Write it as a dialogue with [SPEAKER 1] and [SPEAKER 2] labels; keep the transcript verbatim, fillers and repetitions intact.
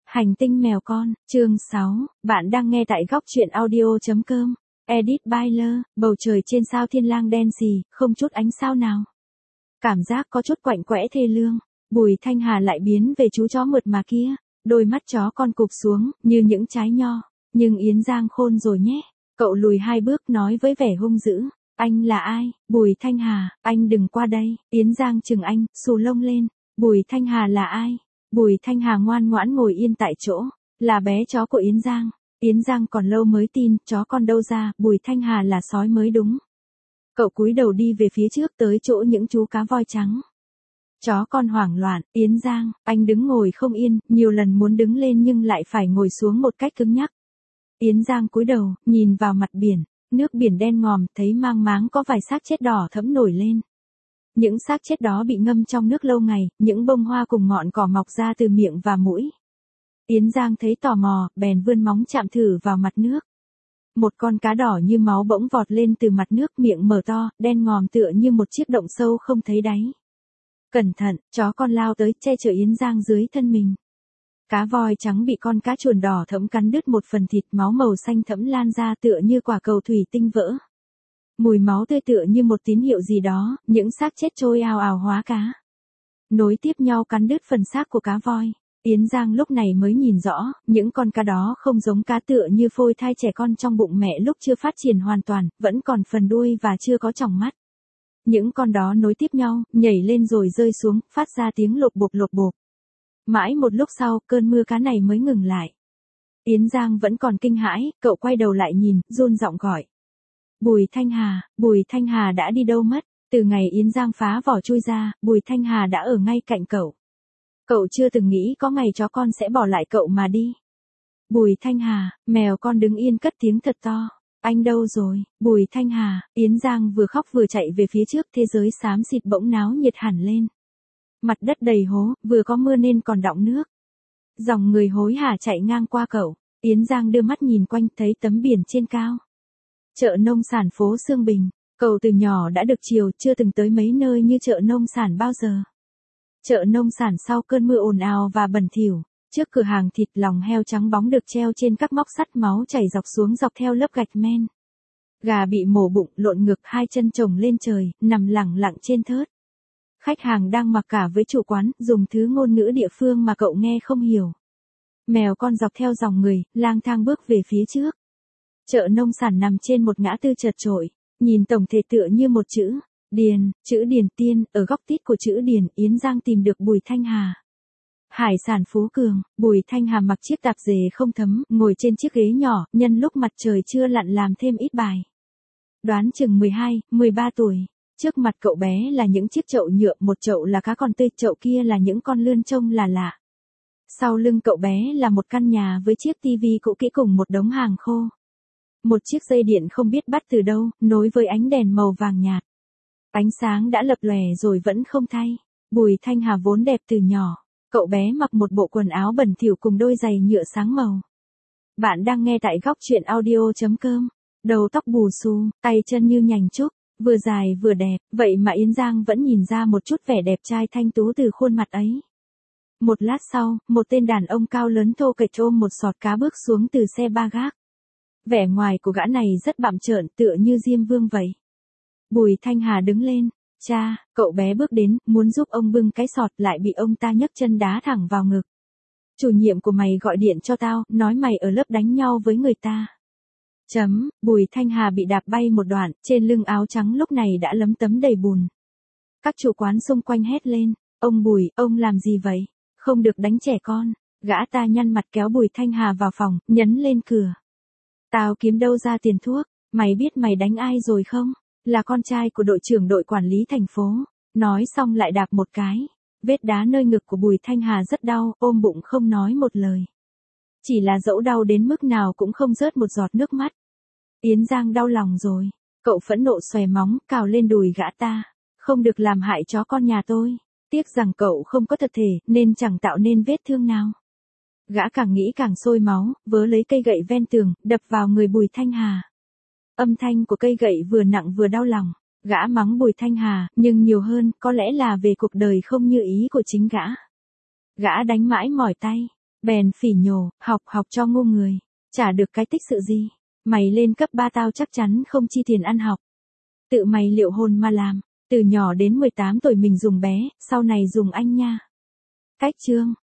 [SPEAKER 1] Hành tinh mèo con, chương sáu, bạn đang nghe tại góc truyện audio.com, edit by Lơ, bầu trời trên sao thiên lang đen xì, không chút ánh sao nào. Cảm giác có chút quạnh quẽ thê lương, Bùi Thanh Hà lại biến về chú chó mượt mà kia, đôi mắt chó con cụp xuống, như những trái nho, nhưng Yến Giang khôn rồi nhé, cậu lùi hai bước nói với vẻ hung dữ, anh là ai, Bùi Thanh Hà, anh đừng qua đây, Yến Giang chừng anh, xù lông lên, Bùi Thanh Hà là ai? Bùi Thanh Hà ngoan ngoãn ngồi yên tại chỗ, là bé chó của Yến Giang. Yến Giang còn lâu mới tin, chó con đâu ra, Bùi Thanh Hà là sói mới đúng. Cậu cúi đầu đi về phía trước tới chỗ những chú cá voi trắng. Chó con hoảng loạn, Yến Giang, anh đứng ngồi không yên, nhiều lần muốn đứng lên nhưng lại phải ngồi xuống một cách cứng nhắc. Yến Giang cúi đầu, nhìn vào mặt biển, nước biển đen ngòm, thấy mang máng có vài xác chết đỏ thẫm nổi lên. Những xác chết đó bị ngâm trong nước lâu ngày, những bông hoa cùng ngọn cỏ mọc ra từ miệng và mũi. Yến Giang thấy tò mò, bèn vươn móng chạm thử vào mặt nước. Một con cá đỏ như máu bỗng vọt lên từ mặt nước, miệng mở to, đen ngòm tựa như một chiếc động sâu không thấy đáy. Cẩn thận, chó con lao tới che chở Yến Giang dưới thân mình. Cá voi trắng bị con cá chuồn đỏ thẫm cắn đứt một phần thịt, máu màu xanh thẫm lan ra tựa như quả cầu thủy tinh vỡ. Mùi máu tươi tựa như một tín hiệu gì đó, những xác chết trôi ào ào hóa cá. Nối tiếp nhau cắn đứt phần xác của cá voi. Yến Giang lúc này mới nhìn rõ, những con cá đó không giống cá, tựa như phôi thai trẻ con trong bụng mẹ lúc chưa phát triển hoàn toàn, vẫn còn phần đuôi và chưa có tròng mắt. Những con đó nối tiếp nhau, nhảy lên rồi rơi xuống, phát ra tiếng lộp bộp lộp bộp. Mãi một lúc sau, cơn mưa cá này mới ngừng lại. Yến Giang vẫn còn kinh hãi, cậu quay đầu lại nhìn, run giọng gọi. Bùi Thanh Hà, Bùi Thanh Hà đã đi đâu mất? Từ ngày Yến Giang phá vỏ chui ra, Bùi Thanh Hà đã ở ngay cạnh cậu. Cậu chưa từng nghĩ có ngày chó con sẽ bỏ lại cậu mà đi. Bùi Thanh Hà, mèo con đứng yên cất tiếng thật to. Anh đâu rồi? Bùi Thanh Hà, Yến Giang vừa khóc vừa chạy về phía trước, thế giới xám xịt bỗng náo nhiệt hẳn lên. Mặt đất đầy hố, vừa có mưa nên còn đọng nước. Dòng người hối hả chạy ngang qua cậu. Yến Giang đưa mắt nhìn quanh, thấy tấm biển trên cao. Chợ nông sản phố Sương Bình, cậu từ nhỏ đã được chiều, chưa từng tới mấy nơi như chợ nông sản bao giờ. Chợ nông sản sau cơn mưa ồn ào và bẩn thỉu, trước cửa hàng thịt lòng heo trắng bóng được treo trên các móc sắt, máu chảy dọc xuống dọc theo lớp gạch men. Gà bị mổ bụng, lộn ngực, hai chân chồng lên trời, nằm lẳng lặng trên thớt. Khách hàng đang mặc cả với chủ quán, dùng thứ ngôn ngữ địa phương mà cậu nghe không hiểu. Mèo con dọc theo dòng người, lang thang bước về phía trước. Chợ nông sản nằm trên một ngã tư chật chội, nhìn tổng thể tựa như một chữ, Điền, chữ Điền Tiên, ở góc tít của chữ Điền, Yến Giang tìm được Bùi Thanh Hà. Hải sản Phú Cường, Bùi Thanh Hà mặc chiếc tạp dề không thấm, ngồi trên chiếc ghế nhỏ, nhân lúc mặt trời chưa lặn làm thêm ít bài. Đoán chừng mười hai, mười ba tuổi, trước mặt cậu bé là những chiếc chậu nhựa, một chậu là cá còn tươi, chậu kia là những con lươn trông là lạ. Sau lưng cậu bé là một căn nhà với chiếc tivi cũ kỹ cùng một đống hàng khô. Một chiếc dây điện không biết bắt từ đâu, nối với ánh đèn màu vàng nhạt. Ánh sáng đã lập lòe rồi vẫn không thay. Bùi Thanh Hà vốn đẹp từ nhỏ. Cậu bé mặc một bộ quần áo bẩn thỉu cùng đôi giày nhựa sáng màu. Bạn đang nghe tại góc truyện audio.com. Đầu tóc bù xù, tay chân như nhành trúc, vừa dài vừa đẹp, vậy mà Yến Giang vẫn nhìn ra một chút vẻ đẹp trai thanh tú từ khuôn mặt ấy. Một lát sau, một tên đàn ông cao lớn thô kệch ôm một sọt cá bước xuống từ xe ba gác. Vẻ ngoài của gã này rất bặm trợn, tựa như Diêm Vương vậy. Bùi Thanh Hà đứng lên. Cha, cậu bé bước đến, muốn giúp ông bưng cái sọt, lại bị ông ta nhấc chân đá thẳng vào ngực. Chủ nhiệm của mày gọi điện cho tao, nói mày ở lớp đánh nhau với người ta. Chấm, Bùi Thanh Hà bị đạp bay một đoạn, trên lưng áo trắng lúc này đã lấm tấm đầy bùn. Các chủ quán xung quanh hét lên, ông Bùi, ông làm gì vậy? Không được đánh trẻ con. Gã ta nhăn mặt kéo Bùi Thanh Hà vào phòng, nhấn lên cửa. Tao kiếm đâu ra tiền thuốc, mày biết mày đánh ai rồi không? Là con trai của đội trưởng đội quản lý thành phố. Nói xong lại đạp một cái. Vết đá nơi ngực của Bùi Thanh Hà rất đau, ôm bụng không nói một lời. Chỉ là dẫu đau đến mức nào cũng không rớt một giọt nước mắt. Yến Giang đau lòng rồi. Cậu phẫn nộ xòe móng, cào lên đùi gã ta. Không được làm hại chó con nhà tôi. Tiếc rằng cậu không có thật thể, nên chẳng tạo nên vết thương nào. Gã càng nghĩ càng sôi máu, vớ lấy cây gậy ven tường, đập vào người Bùi Thanh Hà. Âm thanh của cây gậy vừa nặng vừa đau lòng. Gã mắng Bùi Thanh Hà, nhưng nhiều hơn, có lẽ là về cuộc đời không như ý của chính gã. Gã đánh mãi mỏi tay. Bèn phỉ nhổ, học học cho ngu người. Chả được cái tích sự gì. Mày lên cấp ba tao chắc chắn không chi tiền ăn học. Tự mày liệu hồn mà làm. Từ nhỏ đến mười tám tuổi mình dùng bé, sau này dùng anh nha. Cách chương.